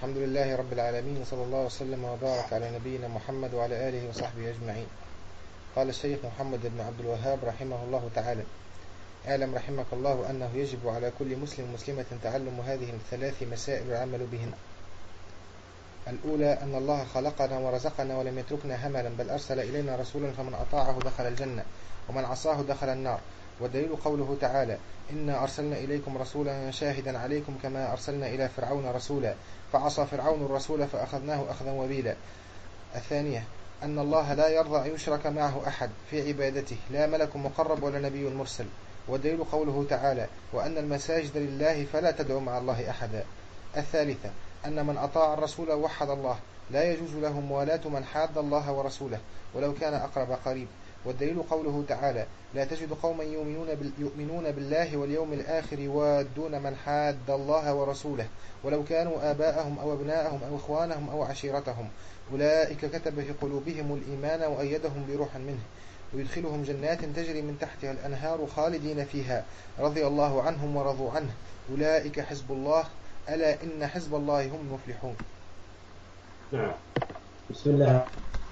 الحمد لله رب العالمين، وصلى الله وسلم وبارك على نبينا محمد وعلى آله وصحبه أجمعين. قال الشيخ محمد بن عبد الوهاب رحمه الله تعالى: اعلم رحمك الله أنه يجب على كل مسلم ومسلمة تعلم هذه الثلاث مسائل والعمل بهن. الأولى أن الله خلقنا ورزقنا ولم يتركنا هملا، بل أرسل إلينا رسولا فمن أطاعه دخل الجنة ومن عصاه دخل النار. والدليل قوله تعالى: إنا أرسلنا إليكم رسولا شاهدا عليكم كما أرسلنا إلى فرعون رسولا فعصى فرعون الرسول فأخذناه أخذا وبيلا. الثانية أن الله لا يرضى أن يشرك معه أحد في عبادته، لا ملك مقرب ولا نبي مرسل. والدليل قوله تعالى: وأن المساجد لله فلا تدعوا مع الله أحدا. الثالثة أن من أطاع الرسول وحد الله، لا يجوز له موالاة من حاد الله ورسوله ولو كان أقرب قريب. والدليل قوله تعالى: لا تجد قوما يؤمنون بالله واليوم الآخر يوادون من حاد الله ورسوله ولو كانوا آباءهم أو أبناءهم أو إخوانهم أو عشيرتهم، أولئك كتب في قلوبهم الإيمان وأيدهم بروح منه ويدخلهم جنات تجري من تحتها الأنهار خالدين فيها رضي الله عنهم ورضوا عنه، أولئك حزب الله، ألا إن حزب الله هم المفلحون. نعم. بسم الله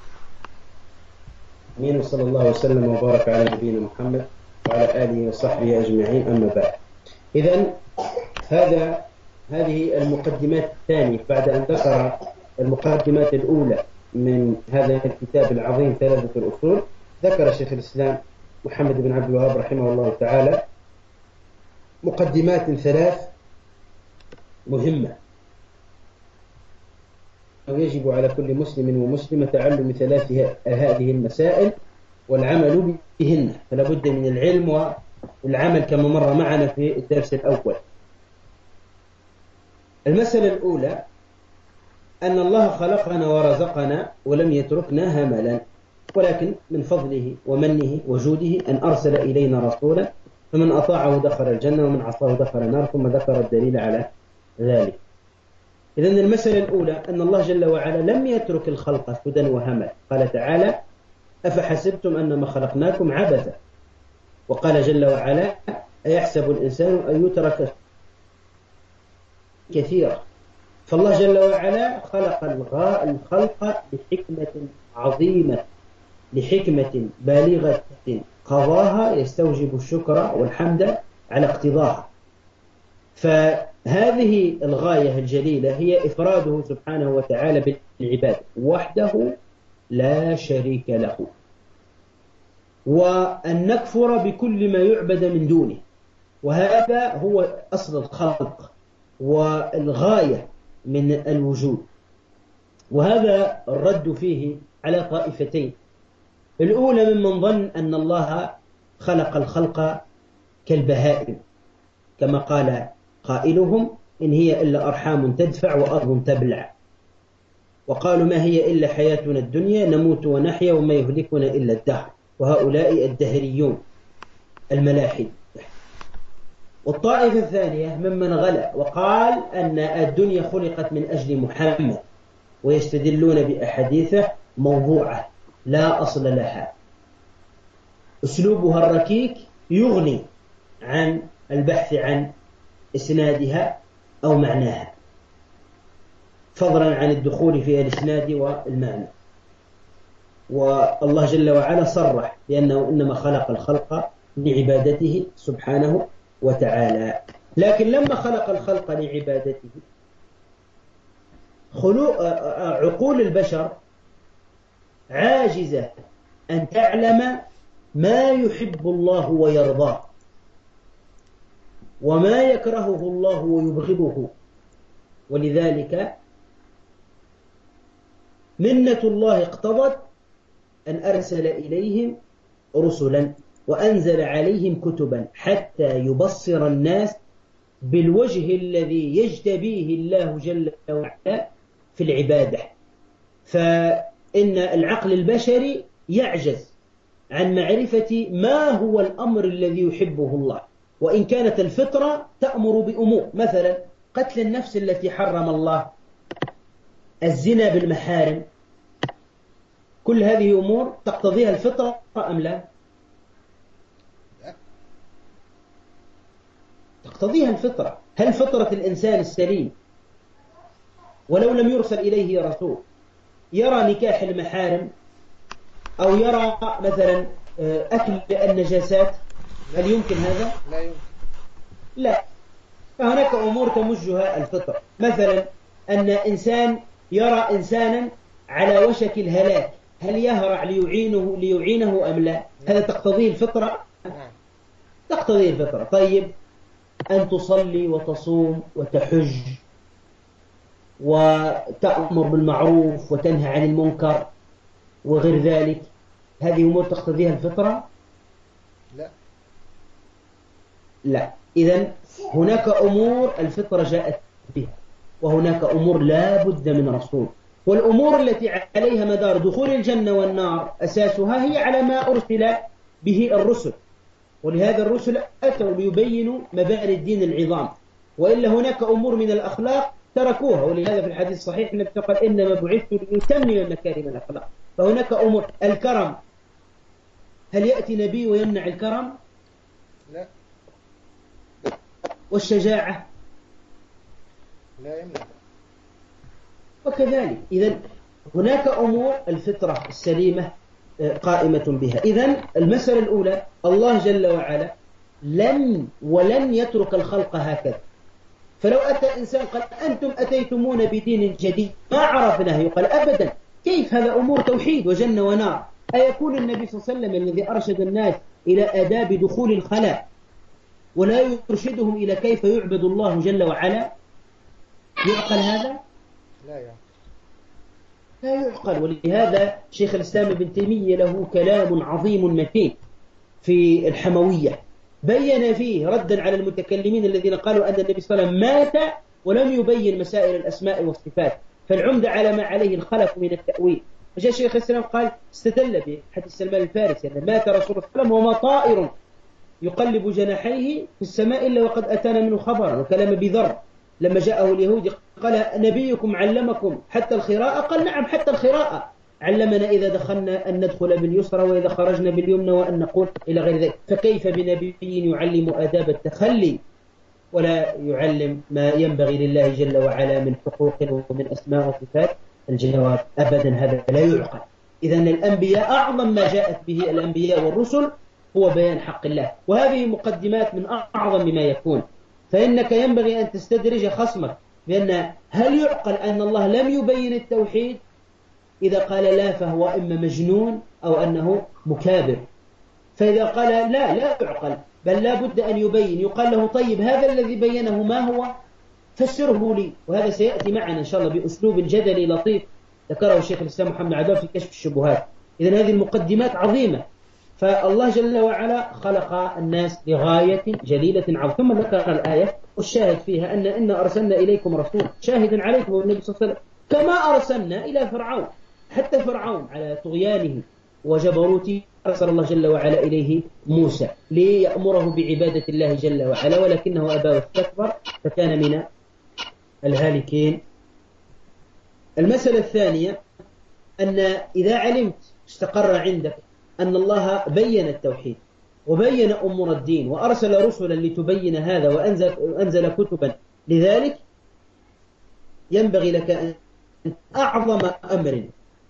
الرحمن الرحيم، وصلى الله وسلم وبارك على نبينا محمد وعلى آله وصحبه أجمعين، أما بعد. إذن هذه المقدمات الثانية بعد أن ذكر المقدمات الأولى من هذا الكتاب العظيم ثلاثة الأصول. ذكر شيخ الإسلام محمد بن عبد الوهاب رحمه الله تعالى مقدمات ثلاث مهمة، ويجب على كل مسلم ومسلمة تعلم ثلاث هذه المسائل والعمل بهن، فلا بد من العلم والعمل كما مر معنا في الدرس الأول. المسألة الأولى أن الله خلقنا ورزقنا ولم يتركنا هملا، ولكن من فضله ومنه وجوده أن أرسل إلينا رسولا فمن أطاعه دخل الجنة ومن عصاه دخل النار، ثم ذكر الدليل على ذلك. إذن المسألة الأولى أن الله جل وعلا لم يترك الخلق سدى وهمل. قال تعالى: أفحسبتم أنما خلقناكم عبثا. وقال جل وعلا: أيحسب الإنسان أن يترك كثيرا. فالله جل وعلا خلق الخلق بحكمة عظيمة، لحكمة بالغة قضاها يستوجب الشكر والحمد على اقتضاها. فهذه الغاية الجليلة هي إفراده سبحانه وتعالى بالعبادة وحده لا شريك له، وأن نكفر بكل ما يعبد من دونه، وهذا هو أصل الخلق والغاية من الوجود. وهذا الرد فيه على طائفتين: الأولى ممن ظن أن الله خلق الخلق كالبهائم، كما قال قائلهم: إن هي إلا أرحام تدفع وأرض تبلع. وقالوا: ما هي إلا حياتنا الدنيا نموت ونحيا وما يهلكنا إلا الدهر. وهؤلاء الدهريون الملاحد. والطائفة الثانية ممن غلا وقال أن الدنيا خلقت من أجل محمد، ويستدلون بأحاديث موضوعة لا أصل لها، أسلوبها الركيك يغني عن البحث عن إسنادها أو معناها، فضلا عن الدخول في الإسناد والمعنى. والله جل وعلا صرح بأنه إنما خلق الخلق لعبادته سبحانه وتعالى. لكن لما خلق الخلق لعبادته، عقول البشر عاجزة أن تعلم ما يحب الله ويرضاه وما يكرهه الله ويبغضه. ولذلك منة الله اقتضت أن أرسل إليهم رسلا وأنزل عليهم كتبا حتى يبصر الناس بالوجه الذي يجتبيه الله جل وعلا في العبادة. فإن العقل البشري يعجز عن معرفة ما هو الأمر الذي يحبه الله، وإن كانت الفطرة تأمر بأمور، مثلا قتل النفس التي حرم الله، الزنا بالمحارم، كل هذه أمور تقتضيها الفطرة أم لا؟ تقتضيها الفطرة. هل فطرة الإنسان السليم ولو لم يرسل إليه رسول يرى نكاح المحارم أو يرى مثلا أكل النجاسات، هل يمكن هذا؟ لا يمكن. لا. فهناك أمور تمجها الفطرة، مثلا أن إنسان يرى إنسانا على وشك الهلاك، هل يهرع ليعينه أم لا؟ هذا تقتضيه الفطرة؟ تقتضيه الفطرة. طيب، أن تصلي وتصوم وتحج وتأمر بالمعروف وتنهى عن المنكر وغير ذلك، هذه أمور تقتضيها الفطرة؟ لا. لا. إذن هناك أمور الفطرة جاءت بها، وهناك أمور لا بد من رسول. والأمور التي عليها مدار دخول الجنة والنار أساسها هي على ما أرسل به الرسل، ولهذا الرسل أتوا ليبينوا مبادئ الدين العظام، وإلا هناك أمور من الأخلاق تركوها، ولهذا في الحديث الصحيح النبي قال إنما بعثت لأتمم مكارم الأخلاق. فهناك أمور الكرم، هل يأتي نبي ويمنع الكرم؟ لا. والشجاعة لا يمنع. وكذلك إذن هناك أمور الفطرة السليمة قائمة بها. إذن المسألة الأولى، الله جل وعلا ولن يترك الخلق هكذا. فلو أتى إنسان قال أنتم أتيتمون بدين جديد ما عرفناه، يقال أبدا، كيف هذا؟ أمور توحيد وجنة ونار. أيكون النبي صلى الله عليه وسلم الذي أرشد الناس إلى آداب دخول الخلاء ولا يرشدهم إلى كيف يعبد الله جل وعلا؟ يعقل هذا؟ لا يعقل. لا يعقل. ولهذا شيخ الإسلام ابن تيمية له كلام عظيم متين في الحموية، بين فيه ردا على المتكلمين الذين قالوا أن النبي صلى الله عليه وسلم مات ولم يبين مسائل الأسماء والصفات، فالعمدة على ما عليه الخلف من التأويل. فجاء شيخ الإسلام قال استدل بحديث سلمان الفارسي أن مات رسول الله صلى الله عليه وسلم وما طائر يقلب جناحيه في السماء إلا وقد أتانا منه خبرا. وكلام بذر لما جاءه اليهود قال نبيكم علمكم حتى الخراءة؟ قال نعم حتى الخراءة، علمنا إذا دخلنا أن ندخل باليسرى وإذا خرجنا باليمنى وأن نقول إلى غير ذلك. فكيف بنبي يعلم آداب التخلي ولا يعلم ما ينبغي لله جل وعلا من حقوق ومن أسماء وصفات؟ الجواب أبدا، هذا لا يعقل. إذن الأنبياء أعظم ما جاءت به الأنبياء والرسل هو بيان حق الله، وهذه مقدمات من أعظم ما يكون. فإنك ينبغي أن تستدرج خصمك بأن هل يعقل أن الله لم يبين التوحيد؟ إذا قال لا فهو إما مجنون أو أنه مكابر. فإذا قال لا يعقل بل لا بد أن يبين، يقال له طيب هذا الذي بينه ما هو؟ فسره لي. وهذا سيأتي معنا إن شاء الله بأسلوب جدلي لطيف ذكره الشيخ الإسلام محمد عباد في كشف الشبهات. إذن هذه المقدمات عظيمة. فالله جل وعلا خلق الناس لغاية جليلة عظيمة. ثم ذكر الآية والشاهد فيها أن إنا أرسلنا إليكم رسول شاهدا عليكم والنبي صلى الله عليه وسلم كما أرسلنا إلى فرعون. حتى فرعون على طغيانه وجبروته أرسل الله جل وعلا إليه موسى ليأمره بعبادة الله جل وعلا، ولكنه أبى واستكبر فكان من الهالكين. المسألة الثانية أن إذا علمت استقر عندك أن الله بين التوحيد وبين أمور الدين وأرسل رسلا لتبين هذا وأنزل كتبا لذلك، ينبغي لك أن أعظم أمر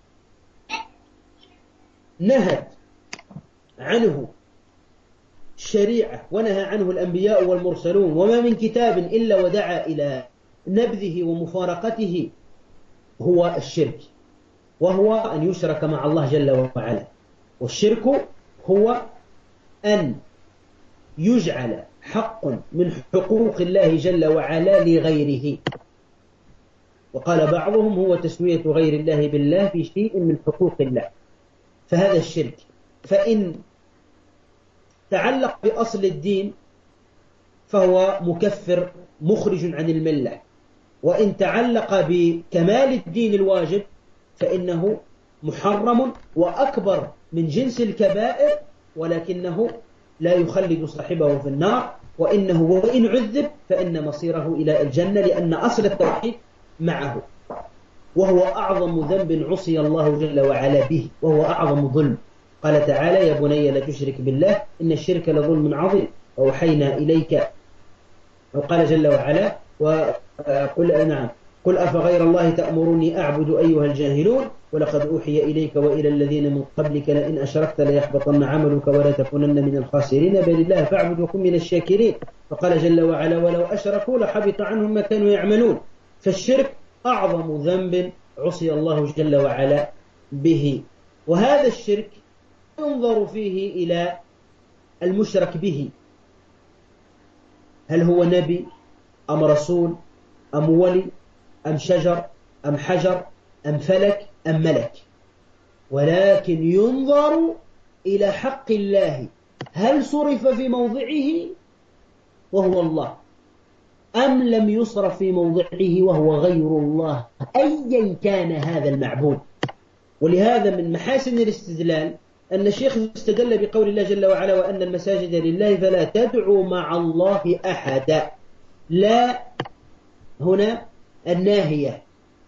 نهت عنه الشريعة ونهى عنه الأنبياء والمرسلون وما من كتاب إلا ودعا إلى نبذه ومفارقته هو الشرك، وهو أن يشرك مع الله جل وعلا. والشرك هو أن يجعل حق من حقوق الله جل وعلا لغيره. وقال بعضهم هو تسوية غير الله بالله في شيء من حقوق الله، فهذا الشرك. فإن تعلق بأصل الدين فهو مكفر مخرج عن الملة، وإن تعلق بكمال الدين الواجب فإنه محرم وأكبر من جنس الكبائر، ولكنه لا يخلد صاحبه في النار، وإن عذب فإن مصيره إلى الجنة، لأن أصل التوحيد معه، وهو أعظم ذنب عصي الله جل وعلا به، وهو أعظم ظلم. قال تعالى يا بني لا تشرك بالله إن الشرك لظلم عظيم وأوحينا إليك. وقال جل وعلا وقل نعم قل أفغير الله تأمرني أعبد أيها الجاهلون ولقد أوحي إليك وإلى الذين من قبلك لئن أشركت ليحبطن عملك ولا تكونن من الخاسرين بل الله فاعبد وكن من الشاكرين. فقال جل وعلا ولو أشركوا لحبط عنهم ما كانوا يعملون. فالشرك أعظم ذنب عصي الله جل وعلا به. وهذا الشرك ينظر فيه إلى المشرك به، هل هو نبي أم رسول أم ولي أم شجر أم حجر أم فلك أم ملك، ولكن ينظر إلى حق الله، هل صرف في موضعه وهو الله أم لم يصرف في موضعه وهو غير الله أيا كان هذا المعبود. ولهذا من محاسن الاستدلال أن الشيخ استدل بقول الله جل وعلا وأن المساجد لله فلا تدعوا مع الله أحدا. لا هنا الناهية،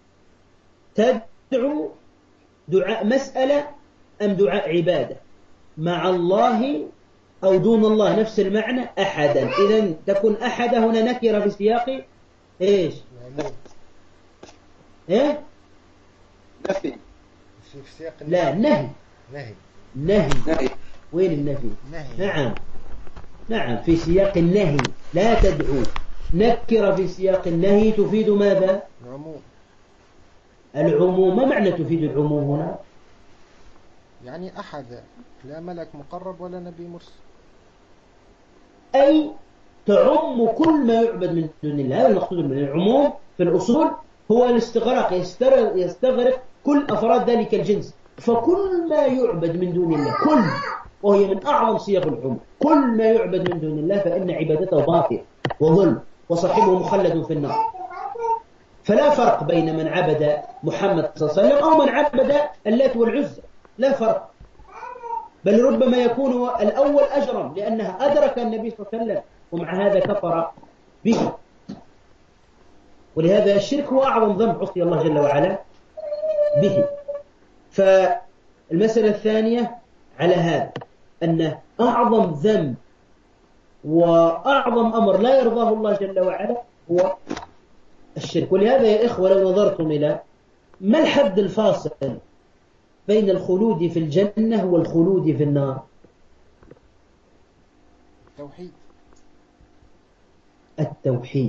تدعو دعاء مسألة أم دعاء عبادة، مع الله أو دون الله نفس المعنى أحدا. إذن تكون أحد هنا نكرة في سياق إيش؟ إيه؟ نفي. في سياق لا نهي. نهي. وين النفي؟ نهي. نعم في سياق النهي. لا تدعو، نكرة في سياق النهي تفيد ماذا؟ العموم. ما معنى تفيد العموم هنا؟ يعني أحد، لا ملك مقرب ولا نبي مرسل، أي تعم كل ما يعبد من دون الله. هذا المقصود من العموم في الأصول، هو الاستغراق، يستغرق كل أفراد ذلك الجنس. فكل ما يعبد من دون الله، كل، وهي من أعظم صيغ العموم، كل ما يعبد من دون الله فإن عبادته باطل وظلم وصاحبه مخلد في النار. فلا فرق بين من عبد محمد صلى الله عليه وسلم أو من عبد اللات والعزى، لا فرق، بل ربما يكون الأول أجرم لأنها أدرك النبي صلى الله عليه وسلم ومع هذا كفر به. ولهذا الشرك هو أعظم ذنب عصي الله جل وعلا به. فالمسألة الثانية على هذا أن أعظم ذنب وأعظم أمر لا يرضاه الله جل وعلا هو الشرك. ولهذا يا إخوة لو نظرتم إلى ما الحد الفاصل بين الخلود في الجنة والخلود في النار؟ التوحيد.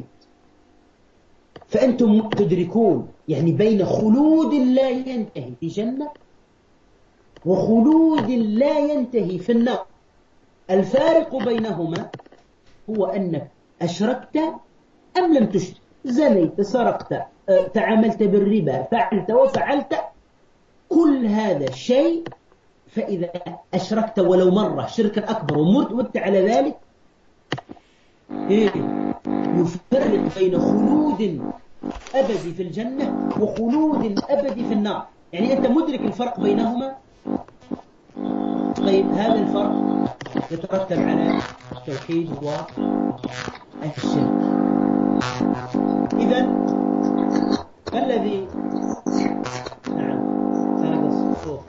فأنتم تدركون يعني بين خلود لا ينتهي في جنة وخلود لا ينتهي في النار، الفارق بينهما هو أنك أشركت أم لم تشرك، زنيت، سرقت، تعاملت بالربا، فعلت وفعلت، كل هذا شيء. فإذا أشركت ولو مرة شركا أكبر ومت على ذلك، يفرق بين خلود أبدي في الجنة وخلود أبدي في النار. يعني أنت مدرك الفرق بينهما. طيب هذا الفرق يترتب على التوحيد والشرك. إذن ما الذي هذا الصوت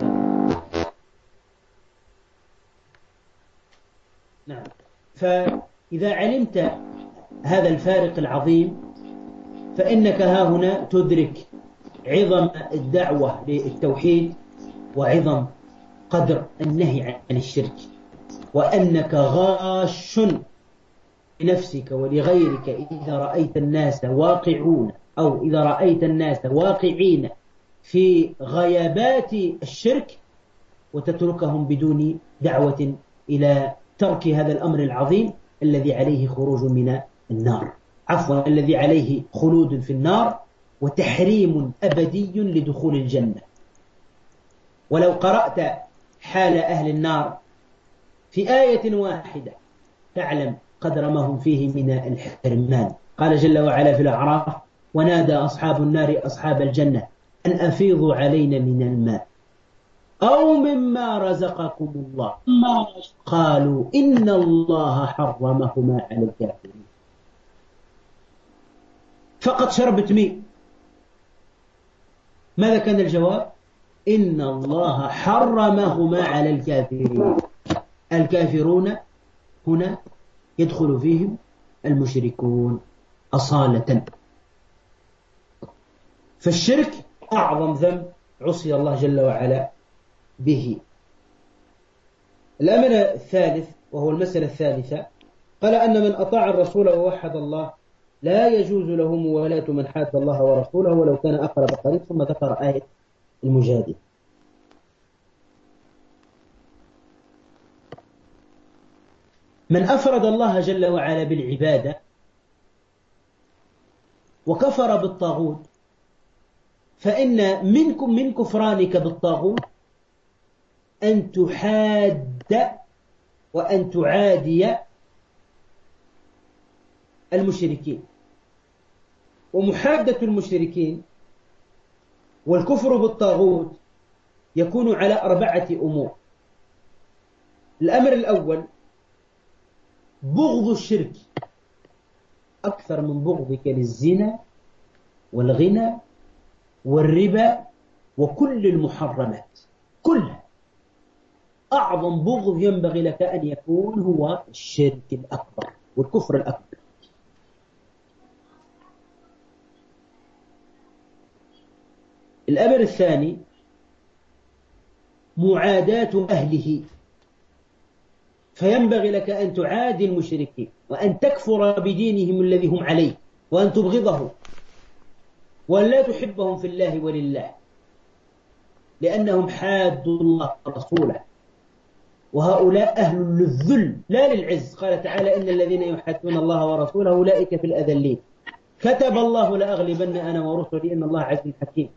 نعم. فإذا علمت هذا الفارق العظيم فإنك ها هنا تدرك عظم الدعوة للتوحيد وعظم قدر النهي عن الشرك، وأنك غاش لنفسك ولغيرك إذا رأيت الناس واقعون أو إذا رأيت الناس واقعين في غيابات الشرك وتتركهم بدون دعوة إلى ترك هذا الأمر العظيم الذي عليه خروج من النار، عفوا الذي عليه خلود في النار وتحريم أبدي لدخول الجنة. ولو قرأت حال أهل النار في آية واحدة تعلم قدر ما هم فيه من الحرمان. قال جل وعلا في الأعراف: ونادى أصحاب النار أصحاب الجنة أن أفيضوا علينا من الماء أو مما رزقكم الله قالوا إن الله حرمهما على الكافرين. فقط شربت مين؟ ماذا كان الجواب؟ إن الله حرمهما على الكافرين. الكافرون هنا يدخل فيهم المشركون أصالة. فالشرك أعظم ذنب عصي الله جل وعلا به. الأمر الثالث وهو المسألة الثالثة، قال أن من أطاع الرسول ووحد الله لا يجوز له موالاة من حاد الله ورسوله ولو كان أقرب قريب، ثم ذكر آية المجادلة. من أفرد الله جل وعلا بالعبادة وكفر بالطاغوت، فإن من كفرانك بالطاغوت أن تحاد وأن تعادي المشركين. ومحادة المشركين والكفر بالطاغوت يكون على 4 أمور. الأمر الأول بغض الشرك أكثر من بغضك للزنا والغنى والربا وكل المحرمات كلها. أعظم بغض ينبغي لك أن يكون هو الشرك الأكبر والكفر الأكبر. الأمر الثاني معاداة أهله، فينبغي لك أن تعادي المشركين وأن تكفر بدينهم الذي هم عليه وأن تبغضهم وأن لا تحبهم في الله ولله، لأنهم حادوا الله ورسوله، وهؤلاء أهل للذل لا للعز. قال تعالى إن الذين يحادون الله ورسوله أولئك في الأذلين، كتب الله لأغلبن أنا ورسلي إن الله عزيز حكيم.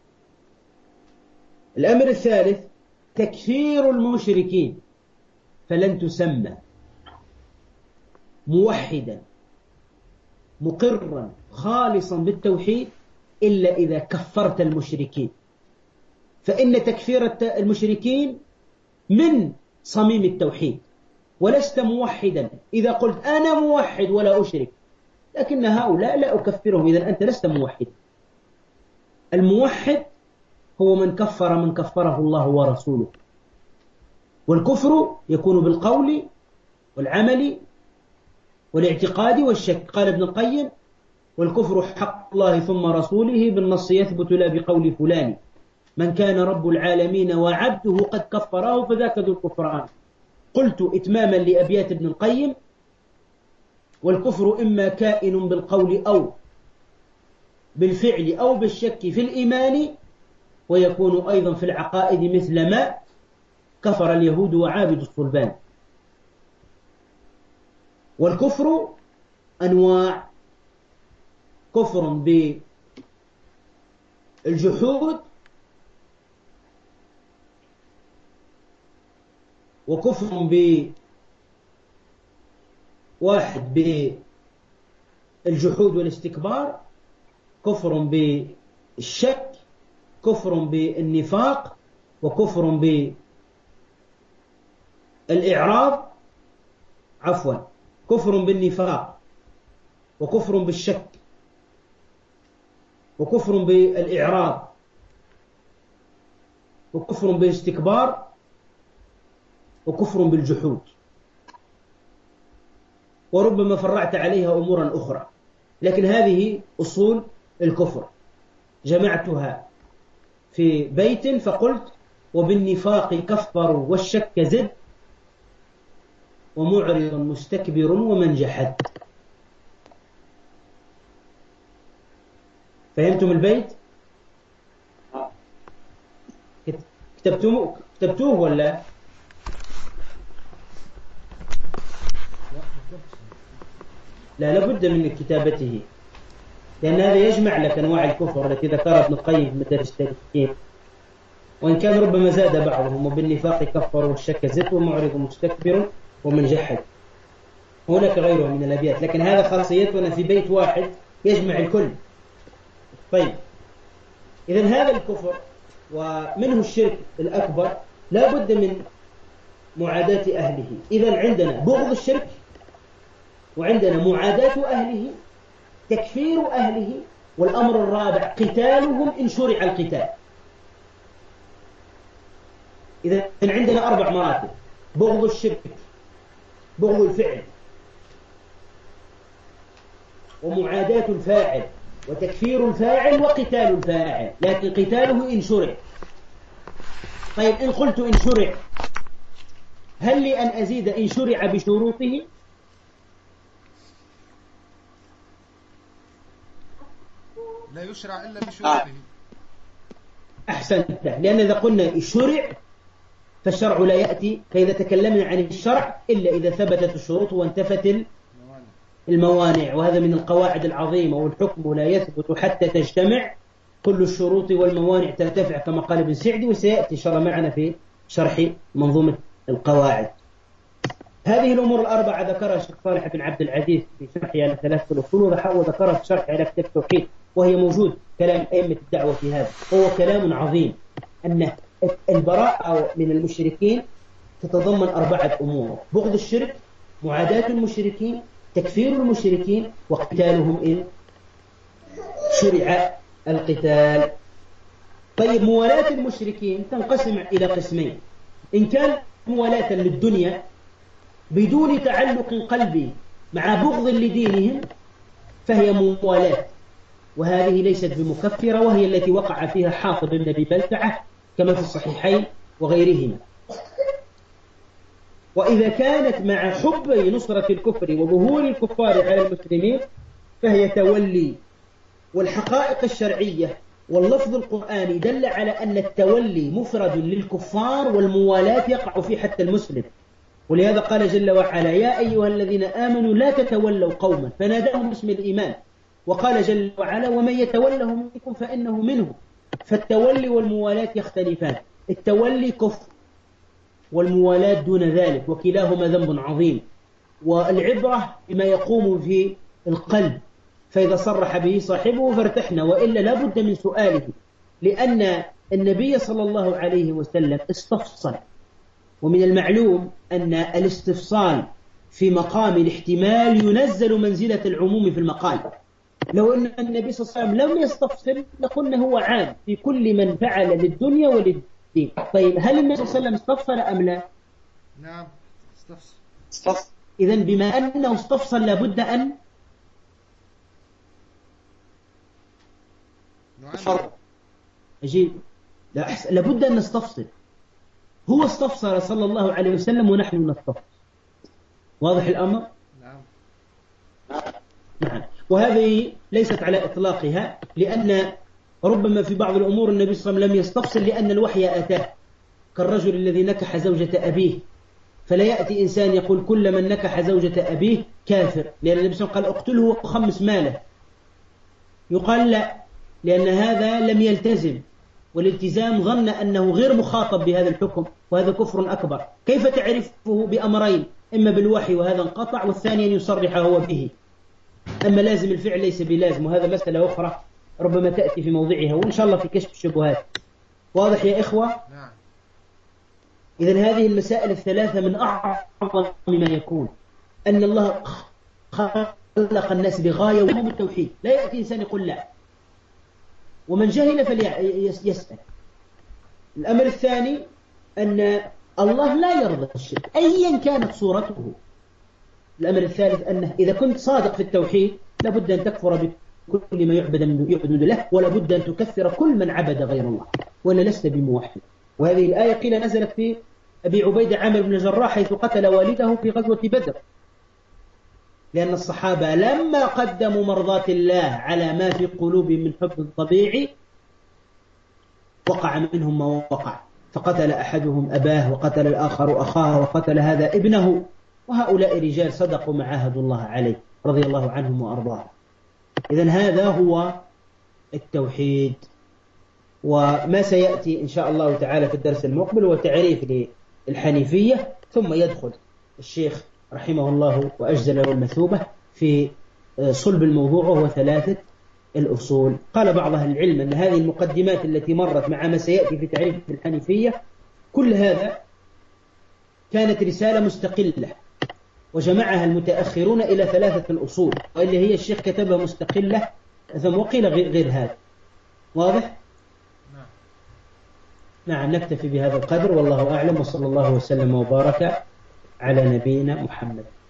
الأمر الثالث تكفير المشركين، فلن تسمى موحدا مقرا خالصا بالتوحيد إلا إذا كفرت المشركين، فإن تكفير المشركين من صميم التوحيد. ولست موحدا إذا قلت أنا موحد ولا أشرك، لكن هؤلاء لا أكفرهم، إذن أنت لست موحد. الموحد هو من كفره الله ورسوله. والكفر يكون بالقول والعمل والاعتقاد والشك. قال ابن القيم والكفر حق الله ثم رسوله بالنص يثبت لا بقول فلان، من كان رب العالمين وعبده قد كفراه فذاك ذو الكفران. قلت إتماما لأبيات ابن القيم والكفر إما كائن بالقول أو بالفعل أو بالشك في الإيمان، ويكون أيضا في العقائد مثل ما كفر اليهود وعابد الصلبان. والكفر أنواع: كفر بالجحود، وكفر بواحد بالجحود والاستكبار، كفر بالشك، كفر بالنفاق، وكفر بالإعراض، عفوا كفر بالنفاق وكفر بالشك وكفر بالإعراض وكفر بالاستكبار وكفر بالجحود. وربما فرعت عليها أمورا أخرى، لكن هذه أصول الكفر جمعتها في بيت فقلت: وبالنفاق كفر والشك زد ومعرض مستكبر ومن جحد. فهمتم البيت؟ كتبتوه ولا؟ لا، لابد من كتابته، لأن هذا يجمع لك أنواع الكفر التي ذكرها ابن القيم في مدارج التفكير، وإن كان ربما زاد بعضهم: وبالنفاق كفر والشك زد ومعرض مستكبر ومن جحد. هناك غيره من الأبيات، لكن هذا خاصيتنا في بيت واحد يجمع الكل. طيب، إذن هذا الكفر ومنه الشرك الأكبر لا بد من معاداة أهله. إذن عندنا بغض الشرك، وعندنا معاداة أهله، تكفير أهله، والأمر الرابع قتالهم إن شرع القتال. إذن عندنا 4 مراتب: بغض الشرك، بغض الفعل، ومعاداة الفاعل، وتكفير الفاعل وقتال الفاعل، لكن قتاله إن شرع. طيب إن قلت إن شرع، هل لي أن أزيد إن شرع بشروطه؟ لا يشرع إلا بشروطه. أحسنت، لأن إذا قلنا شرع فالشرع لا يأتي، فإذا تكلمنا عن الشرع إلا إذا ثبتت الشروط وانتفت الموانع، وهذا من القواعد العظيمة. والحكم لا يثبت حتى تجتمع كل الشروط والموانع ترتفع، كما قال ابن سعدي، وسيأتي شرع معنا في شرح منظومة القواعد. هذه الأمور الأربعة ذكرها الشيخ صالح بن عبد العزيز في شرحه على ثلاثة الأصول، وذكرها في شرحه على كتاب التوحيد، وهي موجود كلام أئمة الدعوة في هذا. هو كلام عظيم، أن البراءة من المشركين تتضمن 4 أمور: بغض الشرك، معاداة المشركين، تكفير المشركين، وقتالهم إن شرع القتال. طيب موالاة المشركين تنقسم إلى قسمين: إن كان موالاة للدنيا بدون تعلق قلبي مع بغض لدينهم فهي موالاة، وهذه ليست بمكفرة، وهي التي وقع فيها حاطب بن أبي بلتعة كما في الصحيحين وغيرهما. وإذا كانت مع حب نصرة الكفر وظهور الكفار على المسلمين فهي تولي. والحقائق الشرعية واللفظ القرآني دل على أن التولي مفرد للكفار، والموالاة يقع في حتى المسلم. ولهذا قال جل وعلا: يا أيها الذين آمنوا لا تتولوا قوما، فناداهم باسم الإيمان. وقال جل وعلا: ومن يتولهم منكم فإنه منهم. فالتولي والموالاة يختلفان، التولي كفر والموالاة دون ذلك، وكلاهما ذنب عظيم. والعبرة بما يقوم في القلب، فإذا صرح به صاحبه فارتحنا، وإلا لا بد من سؤاله، لأن النبي صلى الله عليه وسلم استفصل. ومن المعلوم أن الاستفصال في مقام الاحتمال ينزل منزلة العموم في المقال. لو أن النبي صلى الله عليه وسلم لم يستفصل لقلنا هو عام في كل من فعل للدنيا وللدين. طيب هل النبي صلى الله عليه وسلم استفصل أم لا؟ نعم استفصل. إذن بما أنه استفصل لابد أن فرق. أجيب، لابد أن نستفصل. هو استفصل صلى الله عليه وسلم ونحن نستفصل. واضح الأمر؟ نعم. وهذه ليست على إطلاقها، لأن ربما في بعض الأمور النبي صلى الله عليه وسلم لم يستفصل لأن الوحي أتاه، كالرجل الذي نكح زوجة أبيه. فلا يأتي إنسان يقول كل من نكح زوجة أبيه كافر، لأن النبي صلى الله عليه وسلم قال اقتله وخمس ماله. يقال لا، لأن هذا لم يلتزم، والالتزام ظن أنه غير مخاطب بهذا الحكم، وهذا كفر أكبر. كيف تعرفه؟ بأمرين: إما بالوحي وهذا انقطع، والثاني أن يصرح هو به. أما لازم الفعل ليس بلازم، وهذا مسألة أخرى ربما تأتي في موضعها، وإن شاء الله في كشف الشبهات. واضح يا إخوة؟ نعم. إذن هذه المسائل الثلاثة من أعظم ما يكون، أن الله خلق الناس بغاية وهم التوحيد. لا يأتي إنسان يقول لا، ومن جهل فليسأل. الأمر الثاني أن الله لا يرضى الشرك أيا كانت صورته. الأمر الثالث أنه إذا كنت صادق في التوحيد لابد أن تكفر بكل ما يعبد من له، ولابد أن تكفر كل من عبد غير الله، ولا لست بموحد. وهذه الآية قيل نزلت في أبي عبيدة عامر بن الجراح حيث قتل والده في غزوة بدر، لأن الصحابة لما قدموا مرضاة الله على ما في قلوبهم من حب طبيعي وقع منهم ما وقع، فقتل أحدهم أباه، وقتل الآخر أخاه، وقتل هذا ابنه. وهؤلاء رجال صدقوا ما عاهدوا الله عليه رضي الله عنهم وأرضاهم. إذن هذا هو التوحيد. وما سيأتي إن شاء الله تعالى في الدرس المقبل هو تعريف للحنيفية، ثم يدخل الشيخ رحمه الله وأجزل له المثوبة في صلب الموضوع، وهو 3 الأصول. قال بعض أهل العلم أن هذه المقدمات التي مرت مع ما سيأتي في تعريف الحنيفية كل هذا كانت رسالة مستقلة، وجمعها المتأخرون إلى 3 الأصول، واللي هي الشيخ كتبها مستقلة، ثم وقيل غير هذا. واضح؟ نعم. نكتفي بهذا القدر، والله أعلم، وصلى الله وسلم وبارك على نبينا محمد.